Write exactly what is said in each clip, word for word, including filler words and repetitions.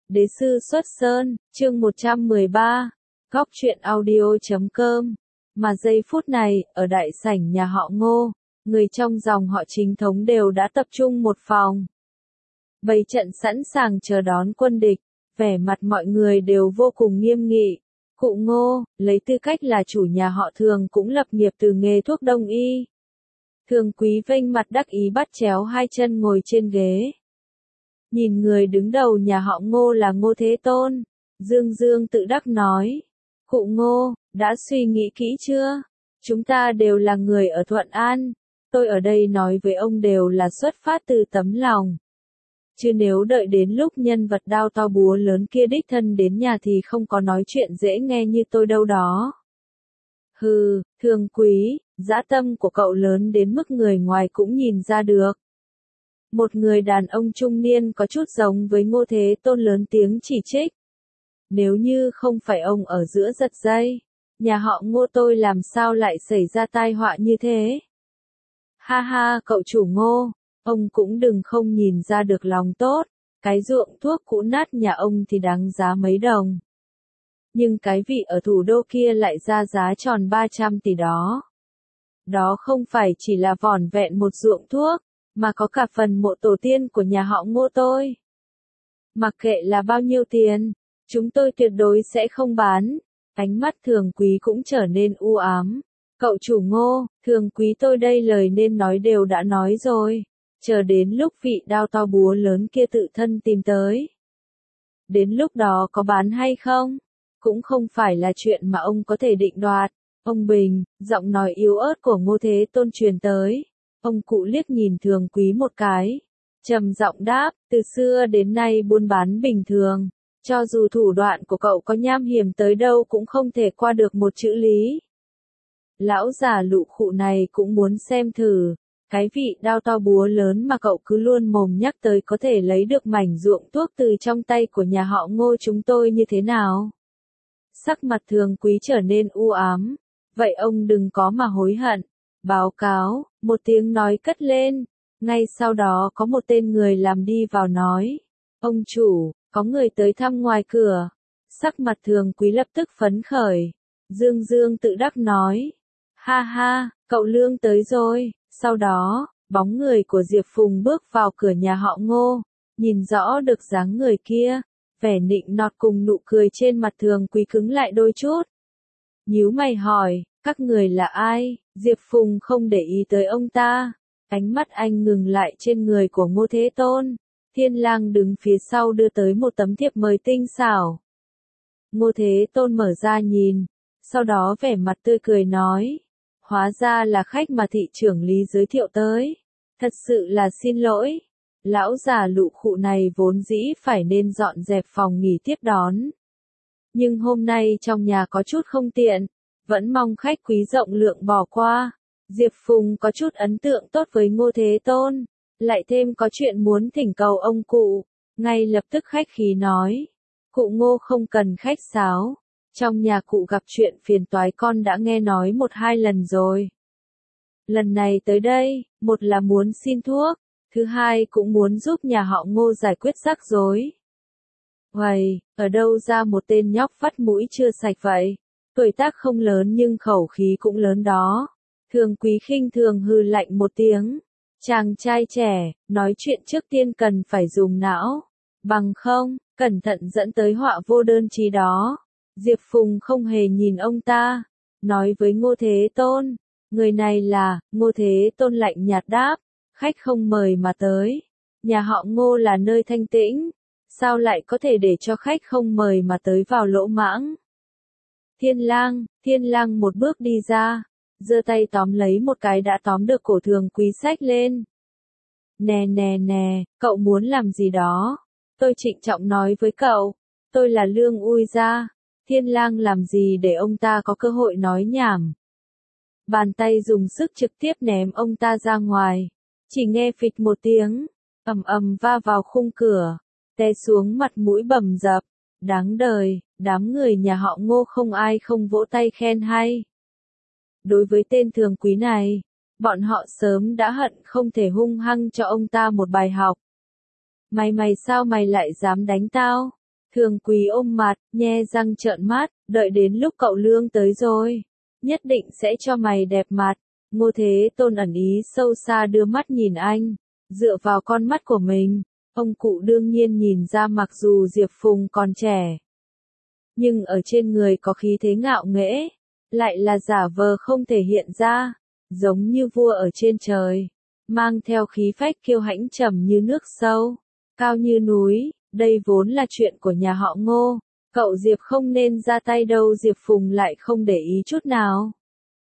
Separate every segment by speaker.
Speaker 1: Đế sư xuất sơn, chương một trăm mười ba, góc truyện audio chấm com. Mà giây phút này, ở đại sảnh nhà họ Ngô, người trong dòng họ chính thống đều đã tập trung một phòng. Bày trận sẵn sàng chờ đón quân địch, vẻ mặt mọi người đều vô cùng nghiêm nghị. Cụ Ngô, lấy tư cách là chủ nhà họ Thường cũng lập nghiệp từ nghề thuốc đông y. Thường Quý vênh mặt đắc ý bắt chéo hai chân ngồi trên ghế. Nhìn người đứng đầu nhà họ Ngô là Ngô Thế Tôn, Dương Dương tự đắc nói. Cụ Ngô, đã suy nghĩ kỹ chưa? Chúng ta đều là người ở Thuận An. Tôi ở đây nói với ông đều là xuất phát từ tấm lòng. Chứ nếu đợi đến lúc nhân vật đao to búa lớn kia đích thân đến nhà thì không có nói chuyện dễ nghe như tôi đâu đó. Hừ, Thường Quý, dã tâm của cậu lớn đến mức người ngoài cũng nhìn ra được. Một người đàn ông trung niên có chút giống với Ngô Thế Tôn lớn tiếng chỉ trích. Nếu như không phải ông ở giữa giật dây, nhà họ Ngô tôi làm sao lại xảy ra tai họa như thế? Ha ha, cậu chủ Ngô, ông cũng đừng không nhìn ra được lòng tốt, cái ruộng thuốc cũ nát nhà ông thì đáng giá mấy đồng. Nhưng cái vị ở thủ đô kia lại ra giá tròn ba trăm tỷ đó. Đó không phải chỉ là vỏn vẹn một ruộng thuốc, mà có cả phần mộ tổ tiên của nhà họ Ngô tôi. Mặc kệ là bao nhiêu tiền, chúng tôi tuyệt đối sẽ không bán. Ánh mắt Thường Quý cũng trở nên u ám. Cậu chủ Ngô, Thường Quý tôi đây lời nên nói đều đã nói rồi. Chờ đến lúc vị đao to búa lớn kia tự thân tìm tới. Đến lúc đó có bán hay không? Cũng không phải là chuyện mà ông có thể định đoạt. Ông Bình, giọng nói yếu ớt của Ngô Thế Tôn truyền tới. Ông cụ liếc nhìn Thường Quý một cái. Trầm giọng đáp, từ xưa đến nay buôn bán bình thường. Cho dù thủ đoạn của cậu có nham hiểm tới đâu cũng không thể qua được một chữ lý. Lão già lụ khụ này cũng muốn xem thử. Cái vị đao to búa lớn mà cậu cứ luôn mồm nhắc tới có thể lấy được mảnh ruộng thuốc từ trong tay của nhà họ Ngô chúng tôi như thế nào? Sắc mặt Thường Quý trở nên u ám. Vậy ông đừng có mà hối hận. Báo cáo, một tiếng nói cất lên. Ngay sau đó có một tên người làm đi vào nói. Ông chủ, có người tới thăm ngoài cửa. Sắc mặt Thường Quý lập tức phấn khởi. Dương Dương tự đắc nói. Ha ha, cậu Lương tới rồi. Sau đó, bóng người của Diệp Phùng bước vào cửa nhà họ Ngô. Nhìn rõ được dáng người kia. Vẻ nịnh nọt cùng nụ cười trên mặt Thường Quý cứng lại đôi chút. Nhíu mày hỏi, các người là ai? Diệp Phùng không để ý tới ông ta. Ánh mắt anh ngừng lại trên người của Ngô Thế Tôn. Thiên Lang đứng phía sau đưa tới một tấm thiệp mời tinh xảo. Ngô Thế Tôn mở ra nhìn. Sau đó vẻ mặt tươi cười nói. Hóa ra là khách mà thị trưởng Lý giới thiệu tới. Thật sự là xin lỗi. Lão già lụ khụ này vốn dĩ phải nên dọn dẹp phòng nghỉ tiếp đón. Nhưng hôm nay trong nhà có chút không tiện. Vẫn mong khách quý rộng lượng bỏ qua. Diệp Phùng có chút ấn tượng tốt với Ngô Thế Tôn. Lại thêm có chuyện muốn thỉnh cầu ông cụ. Ngay lập tức khách khí nói. Cụ Ngô không cần khách sáo. Trong nhà cụ gặp chuyện phiền toái con đã nghe nói một hai lần rồi. Lần này tới đây, một là muốn xin thuốc. Thứ hai cũng muốn giúp nhà họ Ngô giải quyết rắc rối. Uầy, ở đâu ra một tên nhóc vắt mũi chưa sạch vậy? Tuổi tác không lớn nhưng khẩu khí cũng lớn đó. Thường Quý khinh thường hừ lạnh một tiếng. Chàng trai trẻ, nói chuyện trước tiên cần phải dùng não. Bằng không, cẩn thận dẫn tới họa vô đơn chí đó. Diệp Phùng không hề nhìn ông ta. Nói với Ngô Thế Tôn. Người này là, Ngô Thế Tôn lạnh nhạt đáp. Khách không mời mà tới. Nhà họ Ngô là nơi thanh tĩnh. Sao lại có thể để cho khách không mời mà tới vào lỗ mãng? Thiên Lang, Thiên Lang một bước đi ra. Giơ tay tóm lấy một cái đã tóm được cổ Thường Quý xách lên. Nè nè nè, cậu muốn làm gì đó? Tôi trịnh trọng nói với cậu. Tôi là Lương Ui Gia. Thiên Lang làm gì để ông ta có cơ hội nói nhảm. Bàn tay dùng sức trực tiếp ném ông ta ra ngoài. Chỉ nghe phịch một tiếng, ầm ầm va vào khung cửa, té xuống mặt mũi bầm dập. Đáng đời, đám người nhà họ Ngô không ai không vỗ tay khen hay. Đối với tên Thường Quý này, bọn họ sớm đã hận không thể hung hăng cho ông ta một bài học. Mày mày sao mày lại dám đánh tao? Thường Quý ôm mặt, nhe răng trợn mắt, đợi đến lúc cậu Lương tới rồi. Nhất định sẽ cho mày đẹp mặt. Ngô Thế Tôn ẩn ý sâu xa đưa mắt nhìn anh. Dựa vào con mắt của mình, ông cụ đương nhiên nhìn ra mặc dù Diệp Phùng còn trẻ. Nhưng ở trên người có khí thế ngạo nghễ. Lại là giả vờ không thể hiện ra. Giống như vua ở trên trời. Mang theo khí phách kiêu hãnh trầm như nước sâu. Cao như núi. Đây vốn là chuyện của nhà họ Ngô. Cậu Diệp không nên ra tay đâu. Diệp Phùng lại không để ý chút nào.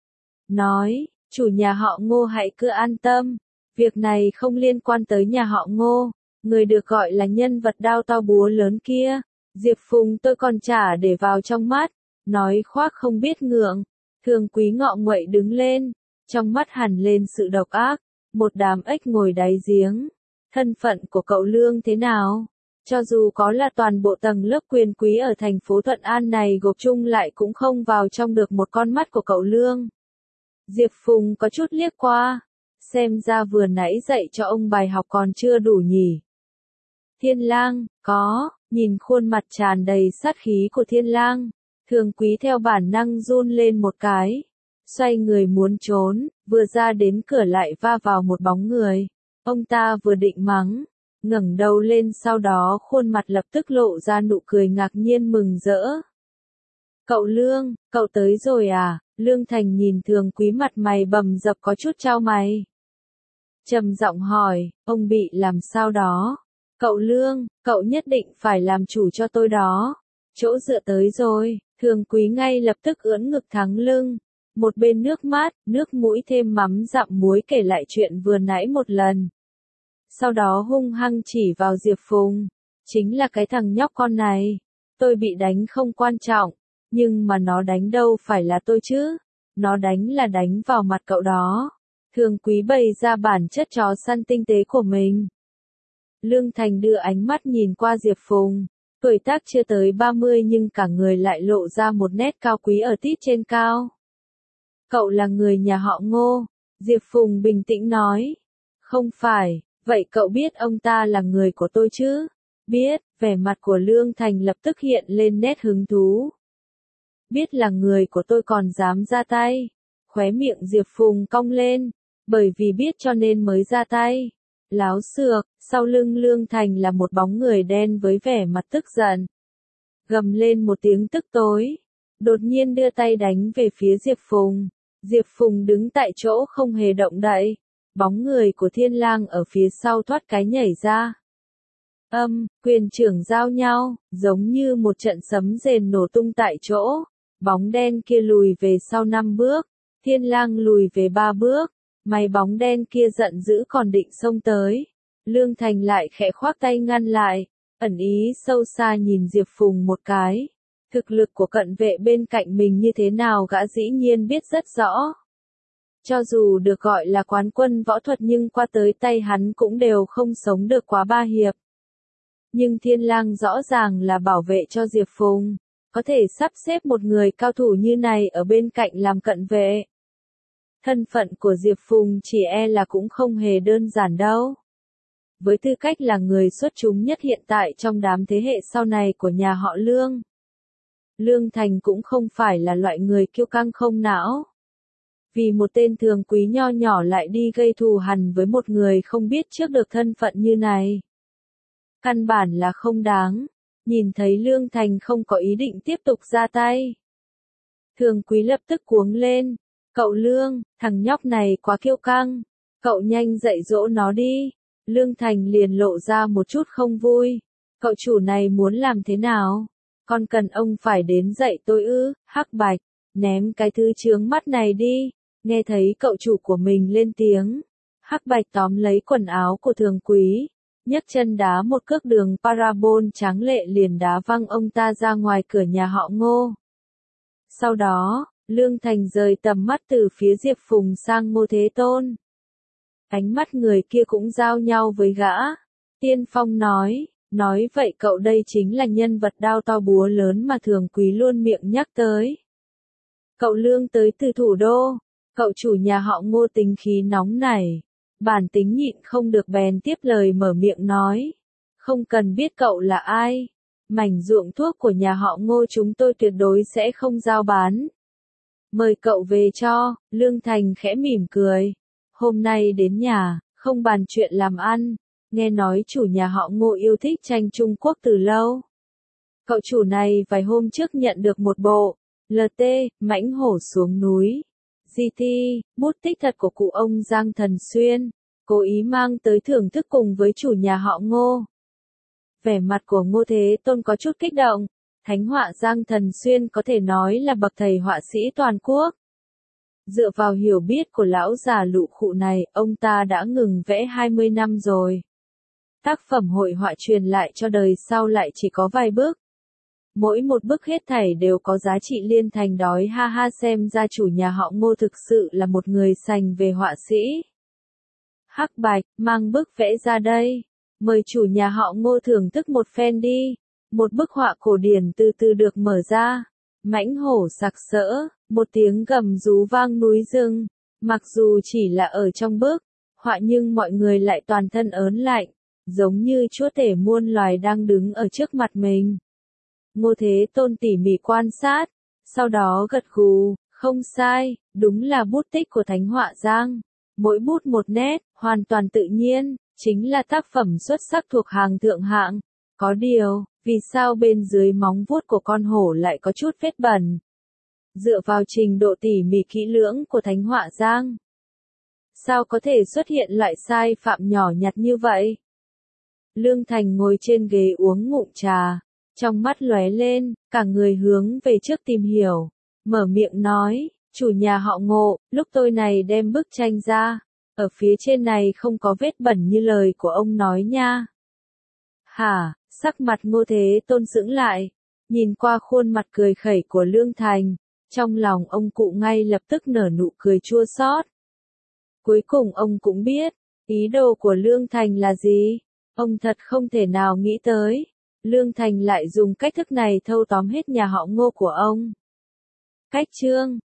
Speaker 1: Nói, chủ nhà họ Ngô hãy cứ an tâm. Việc này không liên quan tới nhà họ Ngô. Người được gọi là nhân vật đao to búa lớn kia. Diệp Phùng tôi còn chả để vào trong mắt. Nói khoác không biết ngượng. Thường Quý ngọ nguậy đứng lên. Trong mắt hằn lên sự độc ác. Một đám ếch ngồi đáy giếng. Thân phận của cậu Lương thế nào? Cho dù có là toàn bộ tầng lớp quyền quý ở thành phố Thuận An này gộp chung lại cũng không vào trong được một con mắt của cậu Lương. Diệp Phùng có chút liếc qua. Xem ra vừa nãy dạy cho ông bài học còn chưa đủ nhỉ. Thiên Lang, có, nhìn khuôn mặt tràn đầy sát khí của Thiên Lang. Thường Quý theo bản năng run lên một cái. Xoay người muốn trốn, vừa ra đến cửa lại va vào một bóng người. Ông ta vừa định mắng. Ngẩng đầu lên sau đó khuôn mặt lập tức lộ ra nụ cười ngạc nhiên mừng rỡ. Cậu Lương, cậu tới rồi à? Lương Thành nhìn Thường Quý mặt mày bầm dập có chút chau mày. Trầm giọng hỏi, ông bị làm sao đó? Cậu Lương, cậu nhất định phải làm chủ cho tôi đó. Chỗ dựa tới rồi, Thường Quý ngay lập tức ưỡn ngực thẳng lưng. Một bên nước mát, nước mũi thêm mắm dặm muối kể lại chuyện vừa nãy một lần. Sau đó hung hăng chỉ vào Diệp Phùng. Chính là cái thằng nhóc con này. Tôi bị đánh không quan trọng. Nhưng mà nó đánh đâu phải là tôi chứ. Nó đánh là đánh vào mặt cậu đó. Thường Quý bày ra bản chất chó săn tinh tế của mình. Lương Thành đưa ánh mắt nhìn qua Diệp Phùng. Tuổi tác chưa tới ba mươi nhưng cả người lại lộ ra một nét cao quý ở tít trên cao. Cậu là người nhà họ Ngô. Diệp Phùng bình tĩnh nói. Không phải. Vậy cậu biết ông ta là người của tôi chứ? Biết, vẻ mặt của Lương Thành lập tức hiện lên nét hứng thú. Biết là người của tôi còn dám ra tay. Khóe miệng Diệp Phùng cong lên. Bởi vì biết cho nên mới ra tay. Láo xược, sau lưng Lương Thành là một bóng người đen với vẻ mặt tức giận. Gầm lên một tiếng tức tối. Đột nhiên đưa tay đánh về phía Diệp Phùng. Diệp Phùng đứng tại chỗ không hề động đậy. Bóng người của Thiên Lang ở phía sau thoát cái nhảy ra. Âm, quyền trưởng giao nhau, giống như một trận sấm rền nổ tung tại chỗ. Bóng đen kia lùi về sau năm bước. Thiên Lang lùi về ba bước. Mày bóng đen kia giận dữ còn định xông tới. Lương Thành lại khẽ khoác tay ngăn lại. Ẩn ý sâu xa nhìn Diệp Phùng một cái. Thực lực của cận vệ bên cạnh mình như thế nào gã dĩ nhiên biết rất rõ. Cho dù được gọi là quán quân võ thuật nhưng qua tới tay hắn cũng đều không sống được quá ba hiệp. Nhưng Thiên Lang rõ ràng là bảo vệ cho Diệp Phùng. Có thể sắp xếp một người cao thủ như này ở bên cạnh làm cận vệ. Thân phận của Diệp Phùng chỉ e là cũng không hề đơn giản đâu. Với tư cách là người xuất chúng nhất hiện tại trong đám thế hệ sau này của nhà họ Lương. Lương Thành cũng không phải là loại người kiêu căng không não. Vì một tên Thường Quý nho nhỏ lại đi gây thù hằn với một người không biết trước được thân phận như này. Căn bản là không đáng. Nhìn thấy Lương Thành không có ý định tiếp tục ra tay. Thường Quý lập tức cuống lên. Cậu Lương, thằng nhóc này quá kiêu căng. Cậu nhanh dạy dỗ nó đi. Lương Thành liền lộ ra một chút không vui. Cậu chủ này muốn làm thế nào? Con cần ông phải đến dạy tôi ư? Hắc Bạch, ném cái thứ chướng mắt này đi. Nghe thấy cậu chủ của mình lên tiếng. Hắc Bạch tóm lấy quần áo của Thường Quý. Nhấc chân đá một cước đường parabol tráng lệ liền đá văng ông ta ra ngoài cửa nhà họ Ngô. Sau đó, Lương Thành rời tầm mắt từ phía Diệp Phùng sang Ngô Thế Tôn. Ánh mắt người kia cũng giao nhau với gã. Tiên Phong nói, nói vậy cậu đây chính là nhân vật đao to búa lớn mà Thường Quý luôn miệng nhắc tới. Cậu Lương tới từ thủ đô, cậu chủ nhà họ Ngô tính khí nóng nảy. Bản tính nhịn không được bèn tiếp lời mở miệng nói. Không cần biết cậu là ai. Mảnh ruộng thuốc của nhà họ Ngô chúng tôi tuyệt đối sẽ không giao bán. Mời cậu về cho, Lương Thành khẽ mỉm cười. Hôm nay đến nhà, không bàn chuyện làm ăn, nghe nói chủ nhà họ Ngô yêu thích tranh Trung Quốc từ lâu. Cậu chủ này vài hôm trước nhận được một bộ, lờ tê, mãnh hổ xuống núi. giê tê, bút tích thật của cụ ông Giang Thần Xuyên, cố ý mang tới thưởng thức cùng với chủ nhà họ Ngô. Vẻ mặt của Ngô Thế Tôn có chút kích động, thánh họa Giang Thần Xuyên có thể nói là bậc thầy họa sĩ toàn quốc. Dựa vào hiểu biết của lão già lụ khụ này, ông ta đã ngừng vẽ hai mươi năm rồi. Tác phẩm hội họa truyền lại cho đời sau lại chỉ có vài bức. Mỗi một bức hết thảy đều có giá trị liên thành đói ha ha, xem ra chủ nhà họ Ngô thực sự là một người sành về họa sĩ. Hắc Bạch, mang bức vẽ ra đây. Mời chủ nhà họ Ngô thưởng thức một phen đi. Một bức họa cổ điển từ từ được mở ra. Mãnh hổ sặc sỡ, một tiếng gầm rú vang núi rừng. Mặc dù chỉ là ở trong bức họa nhưng mọi người lại toàn thân ớn lạnh, giống như chúa tể muôn loài đang đứng ở trước mặt mình. Ngô Thế Tôn tỉ mỉ quan sát, sau đó gật gù, không sai, đúng là bút tích của thánh họa Giang. Mỗi bút một nét, hoàn toàn tự nhiên, chính là tác phẩm xuất sắc thuộc hàng thượng hạng. Có điều, vì sao bên dưới móng vuốt của con hổ lại có chút vết bẩn? Dựa vào trình độ tỉ mỉ kỹ lưỡng của thánh họa Giang, sao có thể xuất hiện loại sai phạm nhỏ nhặt như vậy? Lương Thành ngồi trên ghế uống ngụm trà, trong mắt lóe lên, cả người hướng về trước tìm hiểu, mở miệng nói, chủ nhà họ Ngô, lúc tôi này đem bức tranh ra, ở phía trên này không có vết bẩn như lời của ông nói nha. Hả, sắc mặt Ngô Thế Tôn sững lại, nhìn qua khuôn mặt cười khẩy của Lương Thành, trong lòng ông cụ ngay lập tức nở nụ cười chua xót. Cuối cùng ông cũng biết, ý đồ của Lương Thành là gì, ông thật không thể nào nghĩ tới. Lương Thành lại dùng cách thức này thâu tóm hết nhà họ Ngô của ông. Cách chương